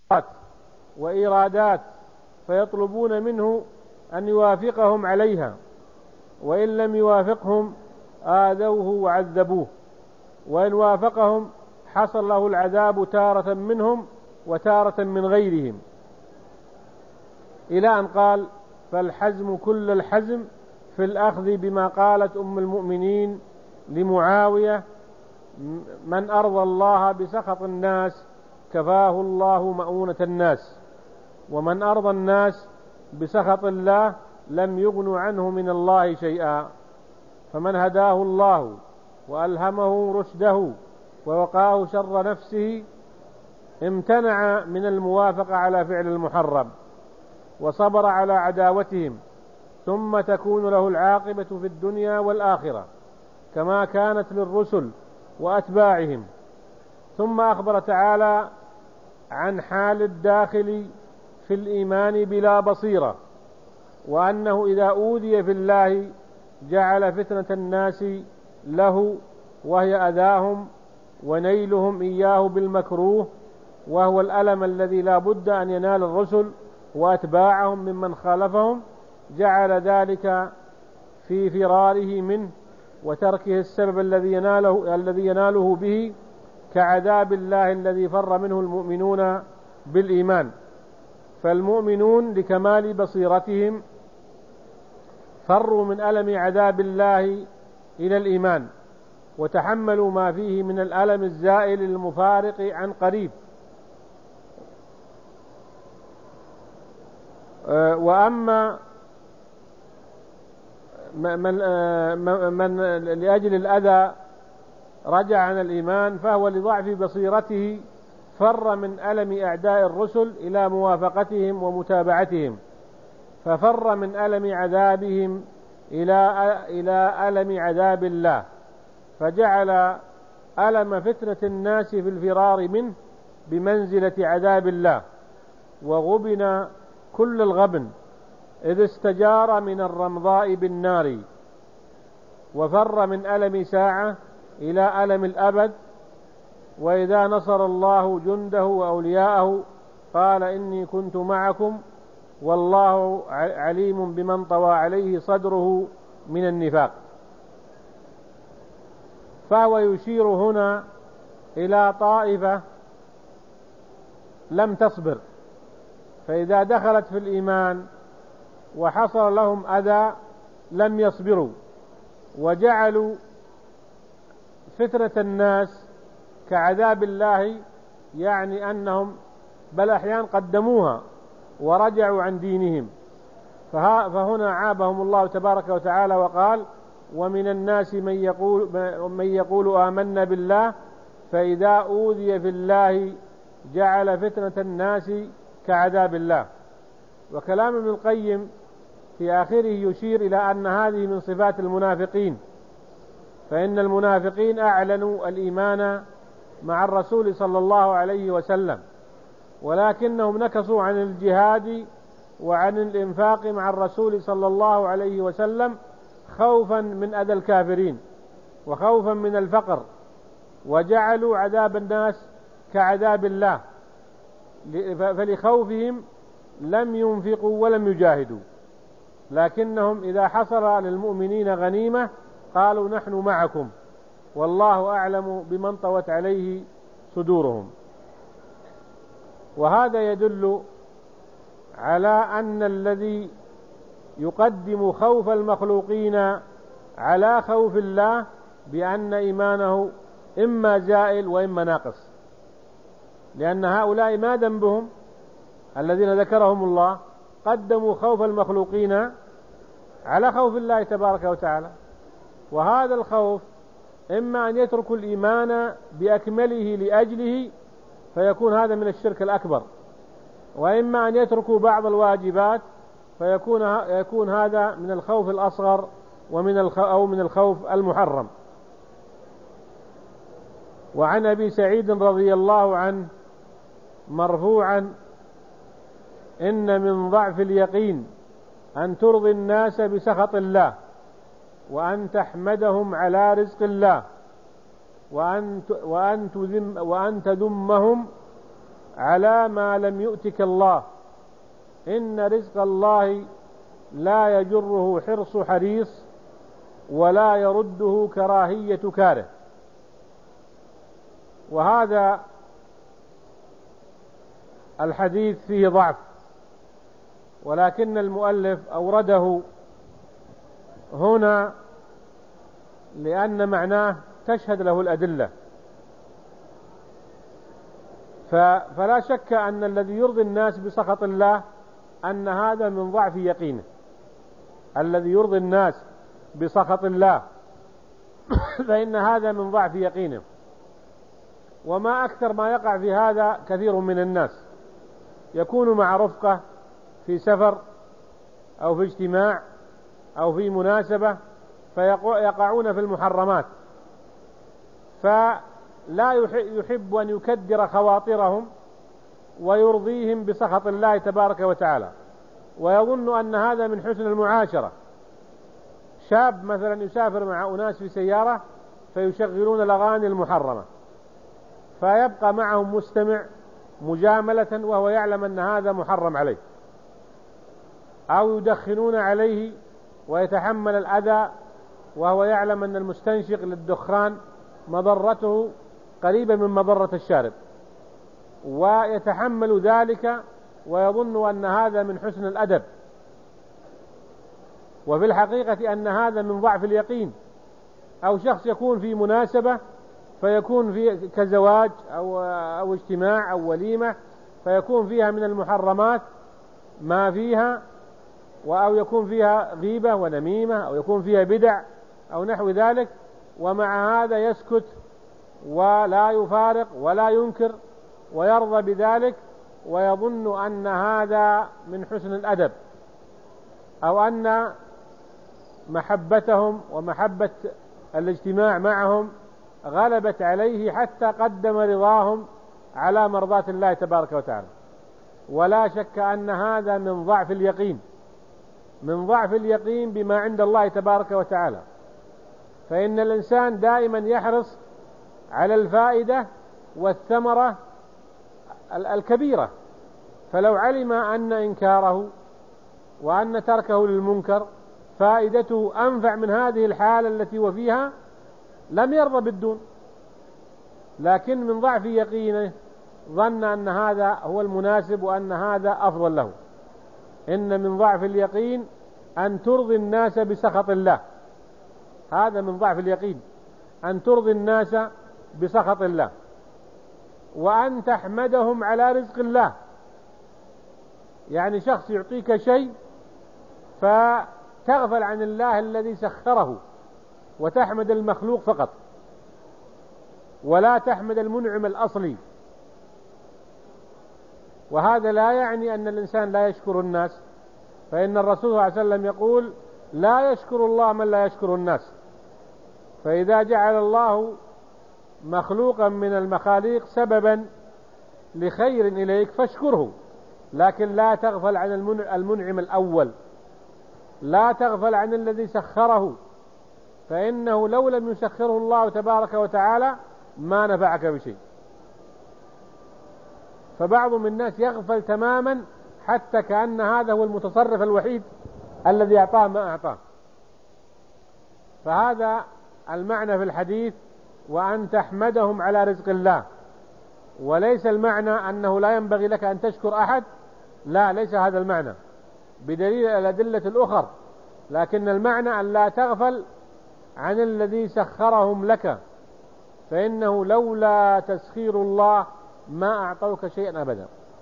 وإيرادات، فيطلبون منه أن يوافقهم عليها، وإن لم يوافقهم آذوه وعذبوه، وإن وافقهم حصل له العذاب تارة منهم وتارة من غيرهم، إلى أن قال: فالحزم كل الحزم في الأخذ بما قالت أم المؤمنين لمعاوية: من أرضى الله بسخط الناس كفاه الله مؤونة الناس، ومن أرضى الناس بسخط الله لم يغن عنه من الله شيئا. فمن هداه الله وألهمه رشده ووقاه شر نفسه امتنع من الموافقة على فعل المحرم وصبر على عداوتهم، ثم تكون له العاقبة في الدنيا والآخرة كما كانت للرسل وأتباعهم. ثم أخبر تعالى عن حال الداخل في الإيمان بلا بصيرة، وأنه إذا أوذي في الله جعل فتنة الناس له، وهي أذاهم ونيلهم إياه بالمكروه، وهو الألم الذي لا بد أن ينال الرسل وأتباعهم ممن خالفهم، جعل ذلك في فراره منه وتركه السبب الذي يناله به، كعذاب الله الذي فر منه المؤمنون بالإيمان. فالمؤمنون لكمال بصيرتهم فروا من ألم عذاب الله إلى الإيمان، وتحملوا ما فيه من الألم الزائل المفارق عن قريب. وأما من لأجل الأذى رجع عن الإيمان فهو لضعف بصيرته فر من ألم أعداء الرسل إلى موافقتهم ومتابعتهم، ففر من ألم عذابهم إلى ألم عذاب الله، فجعل ألم فتنة الناس في الفرار منه بمنزلة عذاب الله، وغبن كل الغبن إذ استجار من الرمضاء بالنار، وفر من ألم ساعة إلى ألم الأبد. وإذا نصر الله جنده وأولياءه قال: إني كنت معكم والله عليم بمن طوى عليه صدره من النفاق. فهو يشير هنا إلى طائفة لم تصبر، فإذا دخلت في الإيمان وحصل لهم أذى لم يصبروا، وجعلوا فتنة الناس كعذاب الله، يعني أنهم بل أحيانا قدموها ورجعوا عن دينهم. فهنا عابهم الله تبارك وتعالى وقال: ومن الناس من يقول آمنا بالله فإذا أوذي في الله جعل فتنة الناس كعذاب الله. وكلام ابن القيم في آخره يشير إلى أن هذه من صفات المنافقين، فإن المنافقين أعلنوا الإيمان مع الرسول صلى الله عليه وسلم، ولكنهم نكصوا عن الجهاد وعن الإنفاق مع الرسول صلى الله عليه وسلم خوفا من أذى الكافرين وخوفا من الفقر، وجعلوا عذاب الناس كعذاب الله، فلخوفهم لم ينفقوا ولم يجاهدوا، لكنهم إذا حصل للمؤمنين غنيمة قالوا: نحن معكم والله أعلم بمن طوت عليه صدورهم. وهذا يدل على أن الذي يقدم خوف المخلوقين على خوف الله بأن إيمانه إما زائل وإما ناقص، لأن هؤلاء ما ذنبهم الذين ذكرهم الله قدموا خوف المخلوقين على خوف الله تبارك وتعالى. وهذا الخوف إما أن يتركوا الإيمان بأكمله لأجله فيكون هذا من الشرك الأكبر، وإما أن يتركوا بعض الواجبات فيكون هذا من الخوف الأصغر من الخوف المحرم. وعن أبي سعيد رضي الله عنه مرفوعا: إن من ضعف اليقين أن ترضي الناس بسخط الله، وأن تحمدهم على رزق الله، وأن تذمهم على ما لم يؤتك الله، إن رزق الله لا يجره حرص حريص ولا يرده كراهية كاره. وهذا الحديث فيه ضعف، ولكن المؤلف أورده هنا لأن معناه تشهد له الأدلة. فلا شك أن الذي يرضي الناس بسخط الله أن هذا من ضعف يقينه. الذي يرضي الناس بسخط الله فإن هذا من ضعف يقينه. وما أكثر ما يقع في هذا كثير من الناس، يكون مع رفقة في سفر أو في اجتماع أو في مناسبة فيقعون في المحرمات، فلا يحب أن يكدر خواطرهم ويرضيهم بسخط الله تبارك وتعالى، ويظن أن هذا من حسن المعاشرة. شاب مثلا يسافر مع أناس في سيارة فيشغلون الأغاني المحرمة، فيبقى معهم مستمع مجاملة وهو يعلم أن هذا محرم عليه، أو يدخنون عليه ويتحمل الأذى وهو يعلم أن المستنشق للدخان مضرته قريبة من مضرة الشارب، ويتحمل ذلك ويظن أن هذا من حسن الأدب، وفي الحقيقة أن هذا من ضعف اليقين. أو شخص يكون في مناسبة فيكون في كزواج أو اجتماع أو وليمة، فيكون فيها من المحرمات ما فيها، أو يكون فيها غيبة ونميمة، أو يكون فيها بدع أو نحو ذلك، ومع هذا يسكت ولا يفارق ولا ينكر ويرضى بذلك، ويظن أن هذا من حسن الأدب، أو أن محبتهم ومحبة الاجتماع معهم غلبت عليه حتى قدم رضاهم على مرضاة الله تبارك وتعالى. ولا شك أن هذا من ضعف اليقين، من ضعف اليقين بما عند الله تبارك وتعالى. فإن الإنسان دائما يحرص على الفائدة والثمرة الكبيرة، فلو علم أن إنكاره وأن تركه للمنكر فائدته أنفع من هذه الحالة التي هو فيها لم يرضى بالدون، لكن من ضعف يقينه ظن أن هذا هو المناسب وأن هذا أفضل له. إن من ضعف اليقين أن ترضي الناس بسخط الله، هذا من ضعف اليقين، أن ترضي الناس بسخط الله، وأن تحمدهم على رزق الله. يعني شخص يعطيك شيء فتغفل عن الله الذي سخره وتحمد المخلوق فقط، ولا تحمد المنعم الأصلي. وهذا لا يعني أن الإنسان لا يشكر الناس، فإن الرسول صلى الله عليه وسلم يقول لا يشكر الله من لا يشكر الناس. فإذا جعل الله مخلوقا من المخاليق سببا لخير إليك فاشكره، لكن لا تغفل عن المنعم الأول، لا تغفل عن الذي سخره، فإنه لو لم يسخره الله تبارك وتعالى ما نفعك بشيء. فبعض من الناس يغفل تماما حتى كأن هذا هو المتصرف الوحيد الذي أعطاه ما أعطاه. فهذا المعنى في الحديث، وأن تحمدهم على رزق الله. وليس المعنى أنه لا ينبغي لك أن تشكر أحد، لا، ليس هذا المعنى بدليل الأدلة الأخر، لكن المعنى أن لا تغفل عن الذي سخرهم لك، فإنه لولا تسخير الله ما أعطوك شيئا أبدا.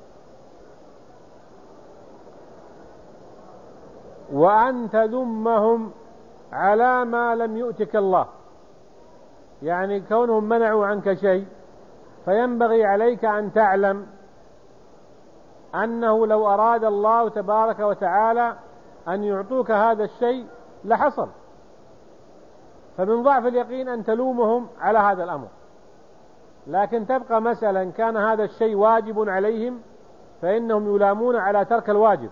وأن تذمهم على ما لم يؤتك الله، يعني كونهم منعوا عنك شيء فينبغي عليك أن تعلم أنه لو أراد الله تبارك وتعالى أن يعطوك هذا الشيء لحصل. فمن ضعف اليقين أن تلومهم على هذا الأمر، لكن تبقى مسألة كان هذا الشيء واجب عليهم فإنهم يلامون على ترك الواجب،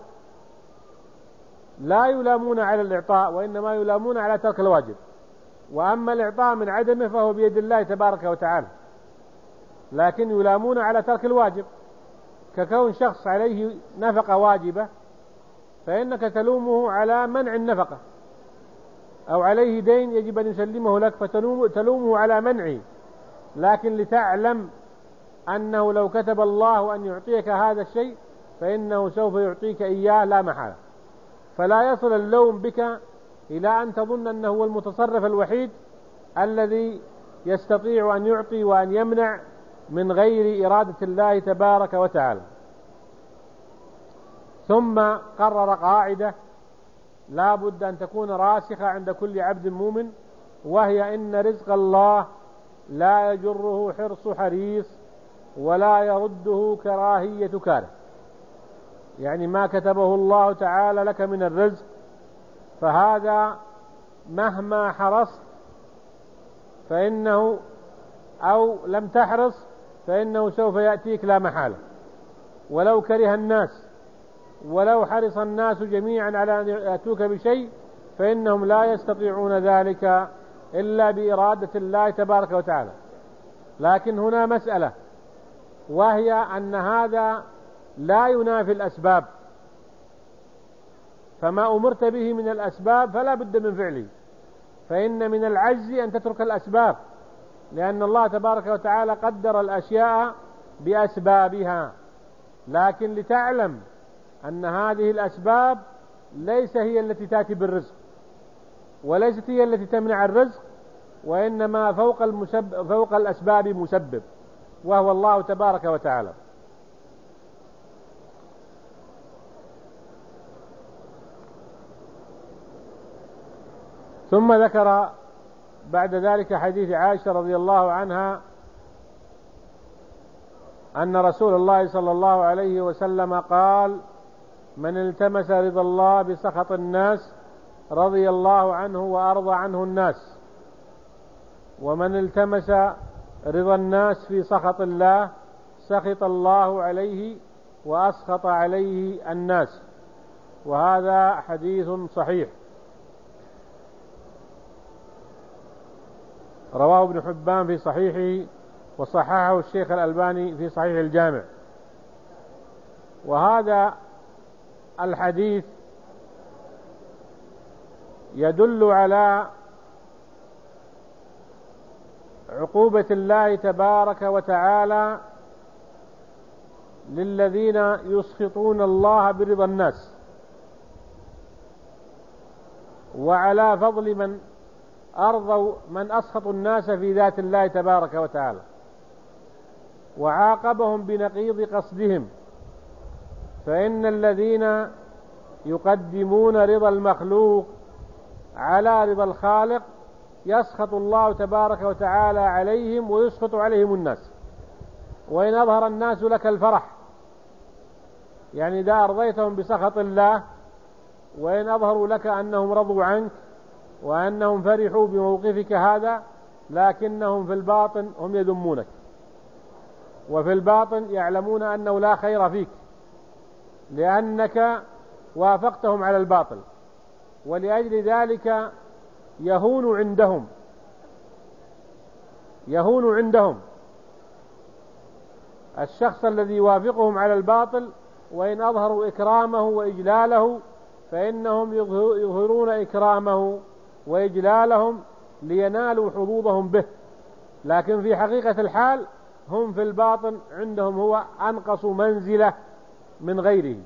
لا يلامون على الإعطاء، وإنما يلامون على ترك الواجب. وأما الإعطاء من عدمه فهو بيد الله تبارك وتعالى، لكن يلامون على ترك الواجب. ككون شخص عليه نفقة واجبة فإنك تلومه على منع النفقة، أو عليه دين يجب أن يسلمه لك فتلومه على منعه، لكن لتعلم أنه لو كتب الله أن يعطيك هذا الشيء فإنه سوف يعطيك إياه لا محالة. فلا يصل اللوم بك إلى أن تظن أنه هو المتصرف الوحيد الذي يستطيع أن يعطي وأن يمنع من غير إرادة الله تبارك وتعالى. ثم قرر قاعدة لا بد أن تكون راسخة عند كل عبد مؤمن، وهي إن رزق الله لا يجره حرص حريص ولا يرده كراهية كاره. يعني ما كتبه الله تعالى لك من الرزق فهذا مهما حرصت فإنه أو لم تحرص فإنه سوف يأتيك لا محالة، ولو كره الناس ولو حرص الناس جميعا على أن يأتوك بشيء فإنهم لا يستطيعون ذلك إلا بإرادة الله تبارك وتعالى. لكن هنا مسألة، وهي أن هذا لا ينافي الأسباب، فما أمرت به من الأسباب فلا بد من فعله، فإن من العجز أن تترك الأسباب، لأن الله تبارك وتعالى قدر الأشياء بأسبابها. لكن لتعلم أن هذه الأسباب ليس هي التي تأتي بالرزق، وليست هي التي تمنع الرزق، وإنما فوق الأسباب مسبب، وهو الله تبارك وتعالى. ثم ذكر بعد ذلك حديث عائشة رضي الله عنها أن رسول الله صلى الله عليه وسلم قال: من التمس رضا الله بسخط الناس رضي الله عنه وأرضى عنه الناس، ومن التمس رضا الناس في سخط الله سخط الله عليه وأسخط عليه الناس. وهذا حديث صحيح رواه ابن حبان في صحيحه، وصححه الشيخ الألباني في صحيح الجامع. وهذا الحديث يدل على عقوبة الله تبارك وتعالى للذين يسخطون الله برضا الناس، وعلى فضل من أسخطوا الناس في ذات الله تبارك وتعالى، وعاقبهم بنقيض قصدهم. فإن الذين يقدمون رضا المخلوق على رضا الخالق يسخط الله تبارك وتعالى عليهم ويسخط عليهم الناس. وإن أظهر الناس لك الفرح، يعني إذا أرضيتهم بسخط الله، وإن أظهروا لك أنهم رضوا عنك وأنهم فرحوا بموقفك هذا، لكنهم في الباطن هم يذمونك، وفي الباطن يعلمون أنه لا خير فيك، لأنك وافقتهم على الباطل. ولأجل ذلك يهون عندهم الشخص الذي يوافقهم على الباطل، وإن أظهروا إكرامه وإجلاله فإنهم يظهرون إكرامه وإجلالهم لينالوا حظوظهم به، لكن في حقيقة الحال هم في الباطن عندهم هو أنقص منزلة من غيره.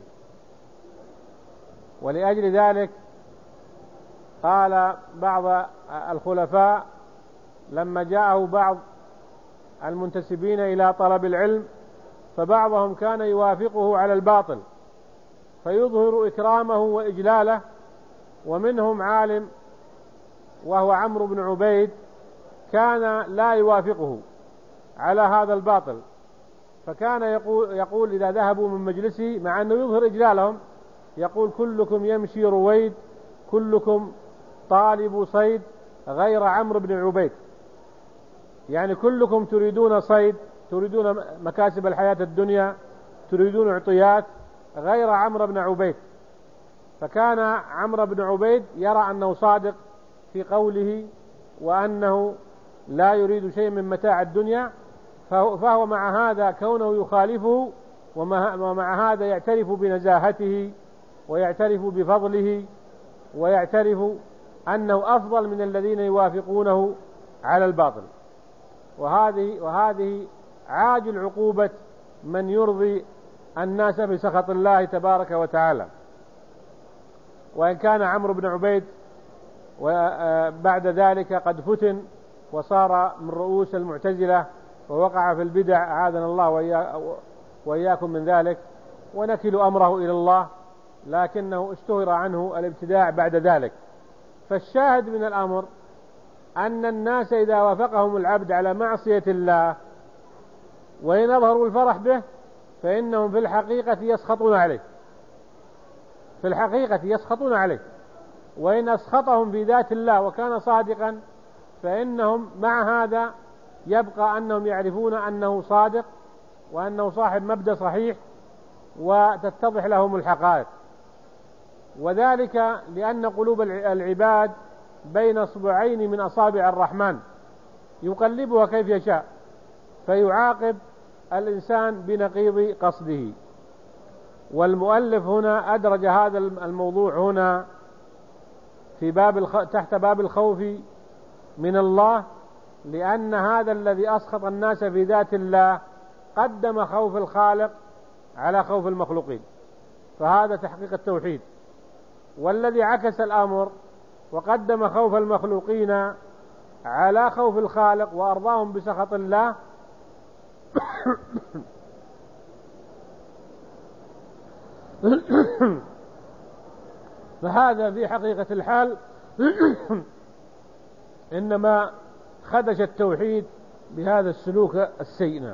ولأجل ذلك قال بعض الخلفاء لما جاءه بعض المنتسبين إلى طلب العلم، فبعضهم كان يوافقه على الباطل فيظهر إكرامه وإجلاله، ومنهم عالم وهو عمرو بن عبيد كان لا يوافقه على هذا الباطل، فكان يقول إذا ذهبوا من مجلسه مع أنه يظهر إجلالهم يقول: كلكم يمشي رويد، كلكم طالب صيد غير عمرو بن عبيد، يعني كلكم تريدون صيد، تريدون مكاسب الحياة الدنيا، تريدون عطيات، غير عمرو بن عبيد. فكان عمرو بن عبيد يرى أنه صادق في قوله وأنه لا يريد شيء من متاع الدنيا، فهو مع هذا كونه يخالفه ومع هذا يعترف بنزاهته ويعترف بفضله ويعترف أنه أفضل من الذين يوافقونه على الباطل. وهذه عاجل عقوبة من يرضي الناس بسخط الله تبارك وتعالى. وإن كان عمرو بن عبيد وبعد ذلك قد فتن وصار من رؤوس المعتزلة ووقع في البدع، أعاذنا الله وإياكم من ذلك، ونكل أمره إلى الله، لكنه اشتهر عنه الابتداع بعد ذلك. فالشاهد من الأمر أن الناس إذا وافقهم العبد على معصية الله وإن أظهروا الفرح به فإنهم في الحقيقة يسخطون عليه، في الحقيقة يسخطون عليه. وإن أسخطهم في ذات الله وكان صادقا فإنهم مع هذا يبقى أنهم يعرفون أنه صادق وأنه صاحب مبدأ صحيح وتتضح لهم الحقائق. وذلك لأن قلوب العباد بين اصبعين من أصابع الرحمن يقلبها كيف يشاء، فيعاقب الإنسان بنقيض قصده. والمؤلف هنا أدرج هذا الموضوع هنا في تحت باب الخوف من الله، لأن هذا الذي أسخط الناس في ذات الله قدم خوف الخالق على خوف المخلوقين، فهذا تحقيق التوحيد. والذي عكس الأمر وقدم خوف المخلوقين على خوف الخالق وأرضاهم بسخط الله فهذا في حقيقة الحال إنما خدش التوحيد بهذا السلوك السيء.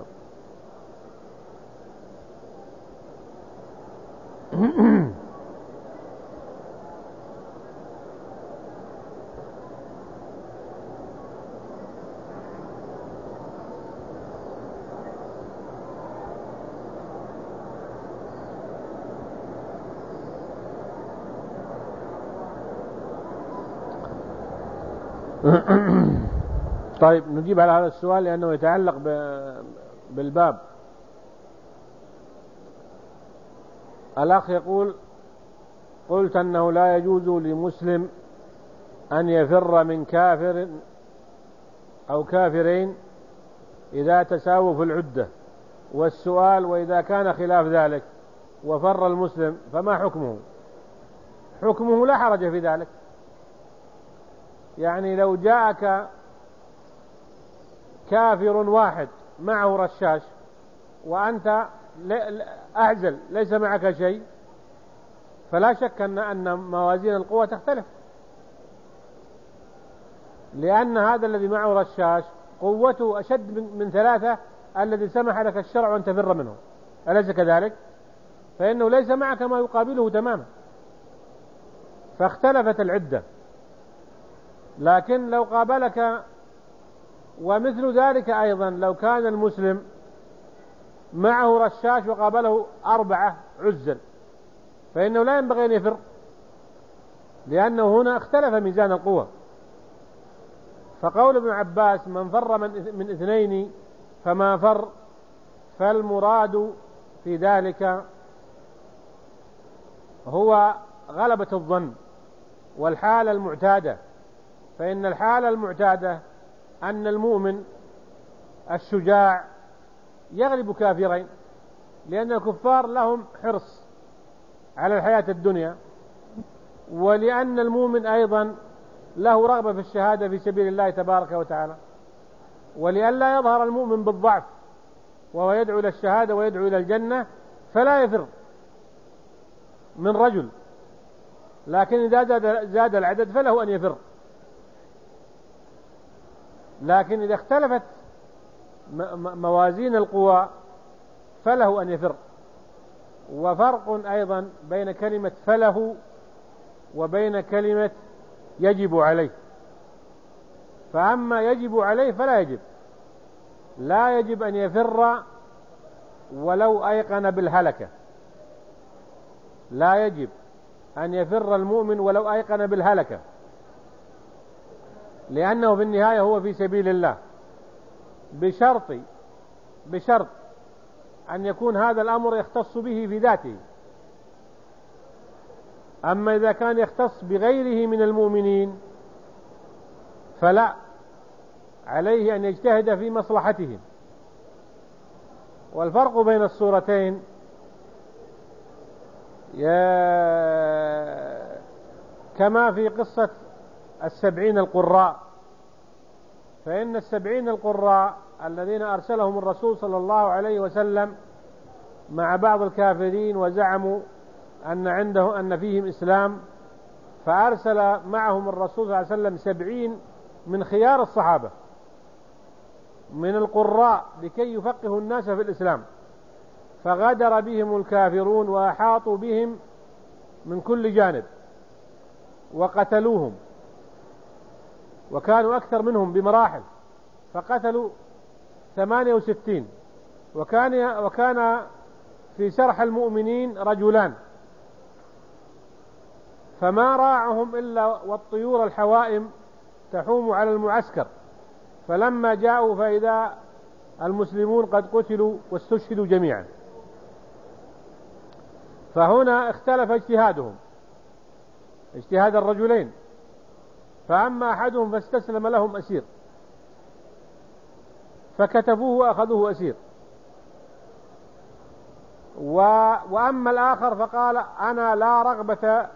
طيب نجيب على هذا السؤال لأنه يتعلق بالباب. الأخ يقول: قلت أنه لا يجوز لمسلم أن يفر من كافر أو كافرين إذا تساووا في العدة، والسؤال: وإذا كان خلاف ذلك وفر المسلم فما حكمه؟ حكمه لا حرج في ذلك. يعني لو جاءك كافر واحد معه رشاش وأنت أعزل ليس معك شيء، فلا شك أن موازين القوة تختلف، لأن هذا الذي معه رشاش قوته أشد من 3 الذي سمح لك الشرع أن تفر منه، أليس كذلك؟ فإنه ليس معك ما يقابله تماما، فاختلفت العدة. لكن لو قابلك، ومثل ذلك أيضا لو كان المسلم معه رشاش وقابله 4 عزل فإنه لا ينبغي أن يفر، لأنه هنا اختلف ميزان القوة. فقول ابن عباس: من فر من 2 فما فر، فالمراد في ذلك هو غلبة الظن والحالة المعتادة. فإن الحالة المعتادة أن المؤمن الشجاع يغلب كافرين، لأن الكفار لهم حرص على الحياة الدنيا، ولأن المؤمن أيضا له رغبة في الشهادة في سبيل الله تبارك وتعالى، ولئلا يظهر المؤمن بالضعف وهو يدعو إلى الشهادة ويدعو إلى الجنة فلا يفر من رجل، لكن إذا زاد العدد فله أن يفر. لكن إذا اختلفت موازين القوى فله أن يفر. وفرق أيضا بين كلمة فله وبين كلمة يجب عليه. فأما يجب عليه فلا يجب، لا يجب أن يفر ولو أيقن بالهلكة، لا يجب أن يفر المؤمن ولو أيقن بالهلكة، لأنه في النهاية هو في سبيل الله، بشرط أن يكون هذا الأمر يختص به في ذاته. أما إذا كان يختص بغيره من المؤمنين فلا، عليه أن يجتهد في مصلحتهم. والفرق بين الصورتين كما في قصة 70 القراء، فإن 70 القراء الذين أرسلهم الرسول صلى الله عليه وسلم مع بعض الكافرين وزعموا أن فيهم إسلام، فأرسل معهم الرسول صلى الله عليه وسلم 70 من خيار الصحابة من القراء لكي يفقهوا الناس في الإسلام، فغدر بهم الكافرون وأحاطوا بهم من كل جانب وقتلوهم، وكانوا أكثر منهم بمراحل، فقتلوا 68. وكان في سرح المؤمنين رجلان، فما راعهم إلا والطيور الحوائم تحوم على المعسكر، فلما جاءوا فإذا المسلمون قد قتلوا واستشهدوا جميعا. فهنا اختلف اجتهادهم، اجتهاد الرجلين، فأما أحدهم فاستسلم لهم أسير فكتفوه وأخذوه أسير، وأما الآخر فقال أنا لا رغبة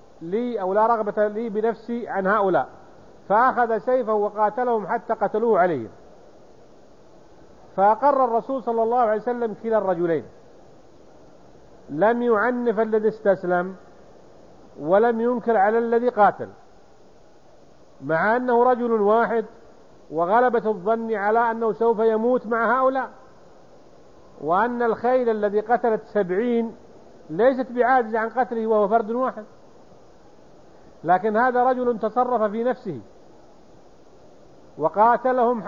لي بنفسي عن هؤلاء، فأخذ سيفه وقاتلهم حتى قتلوه عليهم. فأقر الرسول صلى الله عليه وسلم كلا الرجلين، لم يعنف الذي استسلم ولم ينكر على الذي قاتل، مع أنه رجل واحد وغلبة الظن على أنه سوف يموت مع هؤلاء، وأن الخيل الذي قتلت 70 ليست بعاجز عن قتله وهو فرد واحد، لكن هذا رجل تصرف في نفسه وقاتلهم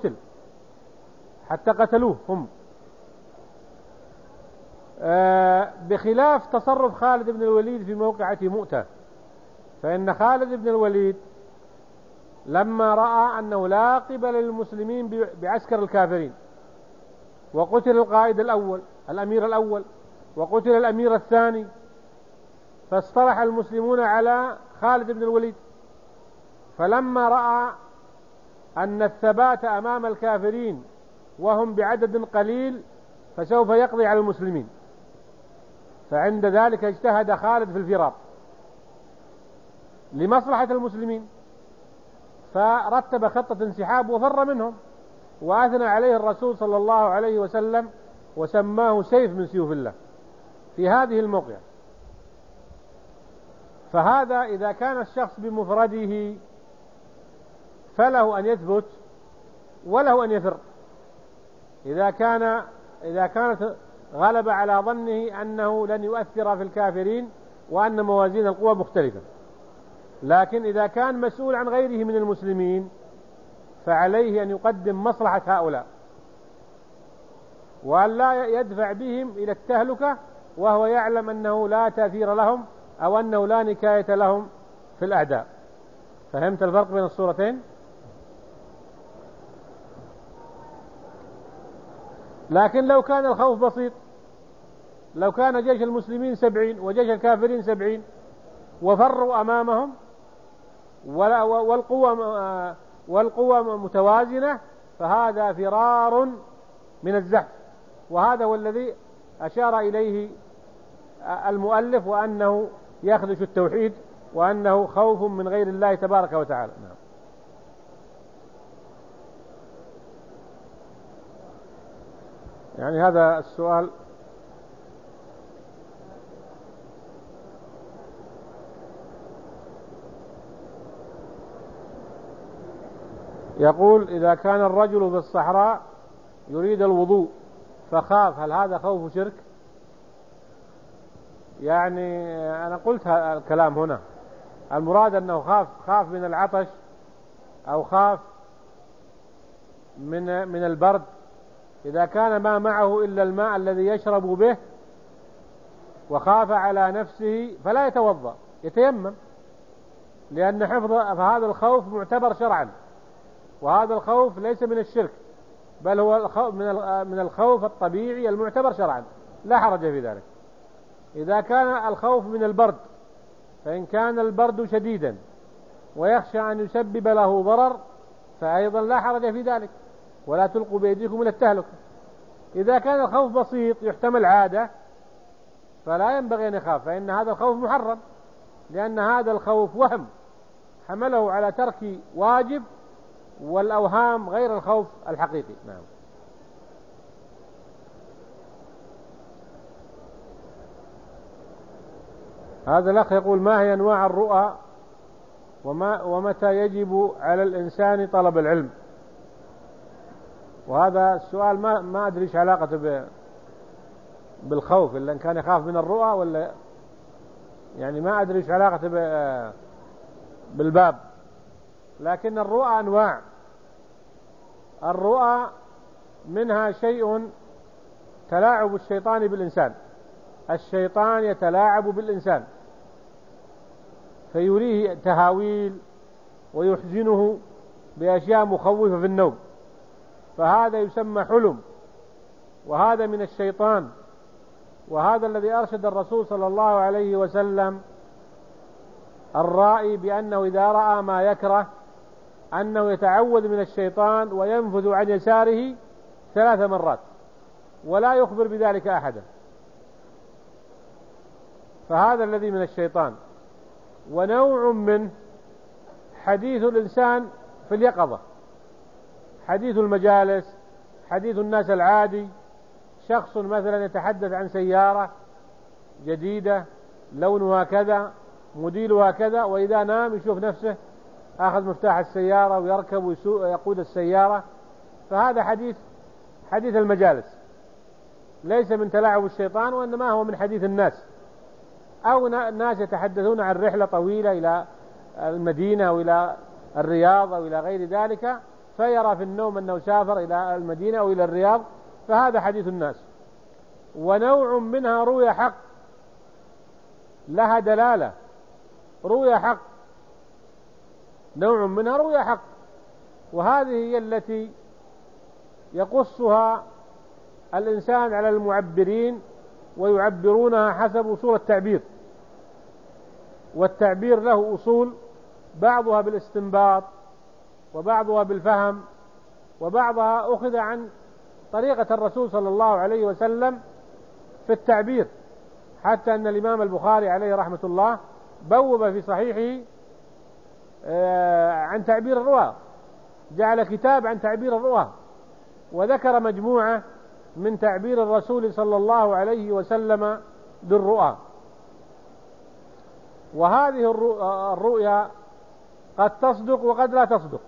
حتى قتلوه هم، بخلاف تصرف خالد بن الوليد في موقعة مؤتة. فإن خالد بن الوليد لما رأى أنه لا قبل للمسلمين بعسكر الكافرين، وقتل القائد الأول الأمير الأول وقتل الأمير الثاني، فاصطلح المسلمون على خالد بن الوليد، فلما رأى أن الثبات أمام الكافرين وهم بعدد قليل فسوف يقضي على المسلمين، فعند ذلك اجتهد خالد في الفرار لمصلحة المسلمين، فرتب خطة انسحاب وفر منهم، وأثنى عليه الرسول صلى الله عليه وسلم وسماه سيف من سيوف الله في هذه الموقعة. فهذا إذا كان الشخص بمفرده فله أن يثبت وله أن يفر، إذا كانت غلب على ظنه أنه لن يؤثر في الكافرين وأن موازين القوى مختلفة. لكن إذا كان مسؤول عن غيره من المسلمين فعليه أن يقدم مصلحة هؤلاء، وأن لا يدفع بهم إلى التهلكة وهو يعلم أنه لا تأثير لهم أو أنه لا نكاية لهم في الأعداء. فهمت الفرق بين الصورتين؟ لكن لو كان الخوف بسيط، لو كان جيش المسلمين 70 وجيش الكافرين 70 وفروا أمامهم والقوة متوازنة، فهذا فرار من الزحف، وهذا هو الذي أشار إليه المؤلف، وأنه يخدش التوحيد وأنه خوف من غير الله تبارك وتعالى. نعم. يعني هذا السؤال يقول إذا كان الرجل في الصحراء يريد الوضوء فخاف، هل هذا خوف شرك؟ يعني أنا قلت الكلام هنا، المراد أنه خاف من العطش أو خاف من البرد. إذا كان ما معه إلا الماء الذي يشرب به وخاف على نفسه فلا يتوضأ، يتيمم، لأن حفظ هذا الخوف معتبر شرعا، وهذا الخوف ليس من الشرك، بل هو من الخوف الطبيعي المعتبر شرعا، لا حرج في ذلك. إذا كان الخوف من البرد، فإن كان البرد شديدا ويخشى أن يسبب له ضرر فأيضا لا حرج في ذلك، ولا تلقوا بأيديكم إلى التهلكة. إذا كان الخوف بسيط يحتمل عادة فلا ينبغي أن يخاف، فإن هذا الخوف محرم، لأن هذا الخوف وهم حمله على ترك واجب، والأوهام غير الخوف الحقيقي. نعم. هذا الأخ يقول: ما هي أنواع الرؤى ومتى يجب على الإنسان طلب العلم؟ وهذا السؤال ما أدري إيش علاقته بالخوف، إلا إن كان يخاف من الرؤى ولا يعني ما أدري إيش علاقته بالباب. لكن الرؤى أنواع. الرؤى منها شيء تلاعب الشيطان بالإنسان، الشيطان يتلاعب بالإنسان فيريه تهاويل ويحزنه بأشياء مخوفة في النوم، فهذا يسمى حلم، وهذا من الشيطان. وهذا الذي أرشد الرسول صلى الله عليه وسلم الرائي بأنه إذا رأى ما يكره أنه يتعوذ من الشيطان وينفذ عن يساره 3 مرات ولا يخبر بذلك أحدا، فهذا الذي من الشيطان. ونوع منه حديث الإنسان في اليقظة، حديث المجالس، حديث الناس العادي. شخص مثلا يتحدث عن سيارة جديدة لونها كذا موديلها كذا، وإذا نام يشوف نفسه أخذ مفتاح السيارة ويركب ويقود السيارة، فهذا حديث المجالس، ليس من تلاعب الشيطان، وإنما هو من حديث الناس. أو الناس يتحدثون عن رحلة طويلة إلى المدينة أو إلى الرياض أو إلى غير ذلك، فيرى في النوم أنه سافر إلى المدينة أو إلى الرياض، فهذا حديث الناس. ونوع منها رؤيا حق لها دلالة، رؤيا حق، نوع منها رؤيا حق، وهذه هي التي يقصها الإنسان على المعبرين ويعبرونها حسب أصول التعبير، والتعبير له أصول، بعضها بالاستنباط وبعضها بالفهم وبعضها أخذ عن طريقة الرسول صلى الله عليه وسلم في التعبير، حتى أن الإمام البخاري عليه رحمة الله بوب في صحيحه عن تعبير الرؤى، جعل كتاب عن تعبير الرؤى، وذكر مجموعة من تعبير الرسول صلى الله عليه وسلم بالرؤى. وهذه الرؤيا قد تصدق وقد لا تصدق،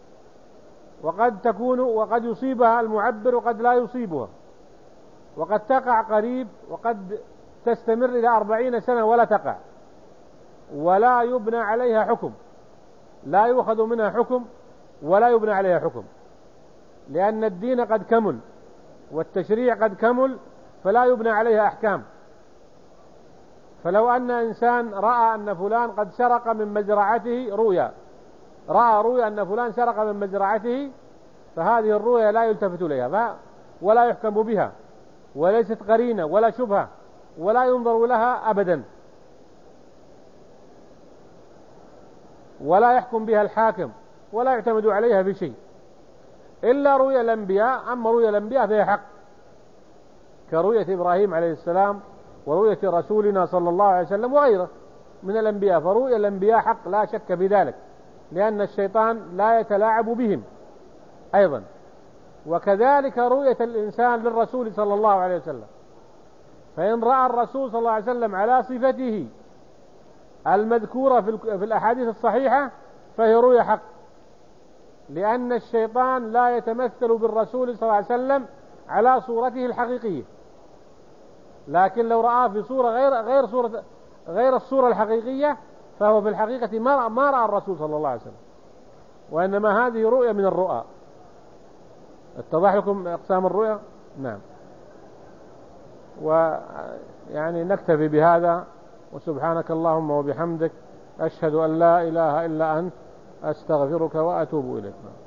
وقد يصيبها المعبر وقد لا يصيبها، وقد تقع قريب وقد تستمر إلى 40 سنة ولا تقع، ولا يبنى عليها حكم، لا يؤخذ منها حكم ولا يبنى عليها حكم، لأن الدين قد كمل والتشريع قد كمل، فلا يبنى عليها أحكام. فلو أن إنسان رأى أن فلان قد سرق من مزرعته رأى رؤيا أن فلان سرق من مزرعته، فهذه الرؤيا لا يلتفت إليها ولا يحكم بها، وليست قرينة ولا شبهة ولا ينظر لها أبدا، ولا يحكم بها الحاكم ولا يعتمد عليها بشيء إلا رؤيا الأنبياء. أما رؤيا الأنبياء فهي حق، كرؤية إبراهيم عليه السلام ورؤية رسولنا صلى الله عليه وسلم وغيره من الأنبياء، فرؤيا الأنبياء حق لا شك في ذلك، لأن الشيطان لا يتلاعب بهم أيضا. وكذلك رؤية الإنسان للرسول صلى الله عليه وسلم، فإن رأى الرسول صلى الله عليه وسلم على صفته المذكورة في الأحاديث الصحيحة فهي رؤيا حق، لأن الشيطان لا يتمثل بالرسول صلى الله عليه وسلم على صورته الحقيقية، لكن لو رأى في صورة غير الصورة الحقيقية فهو في الحقيقة ما رأى الرسول صلى الله عليه وسلم، وإنما هذه رؤيا من الرؤى. اتضح لكم أقسام الرؤيا؟ نعم. ويعني نكتفي بهذا، وسبحانك اللهم وبحمدك أشهد أن لا إله إلا أنت أستغفرك وأتوب إليك.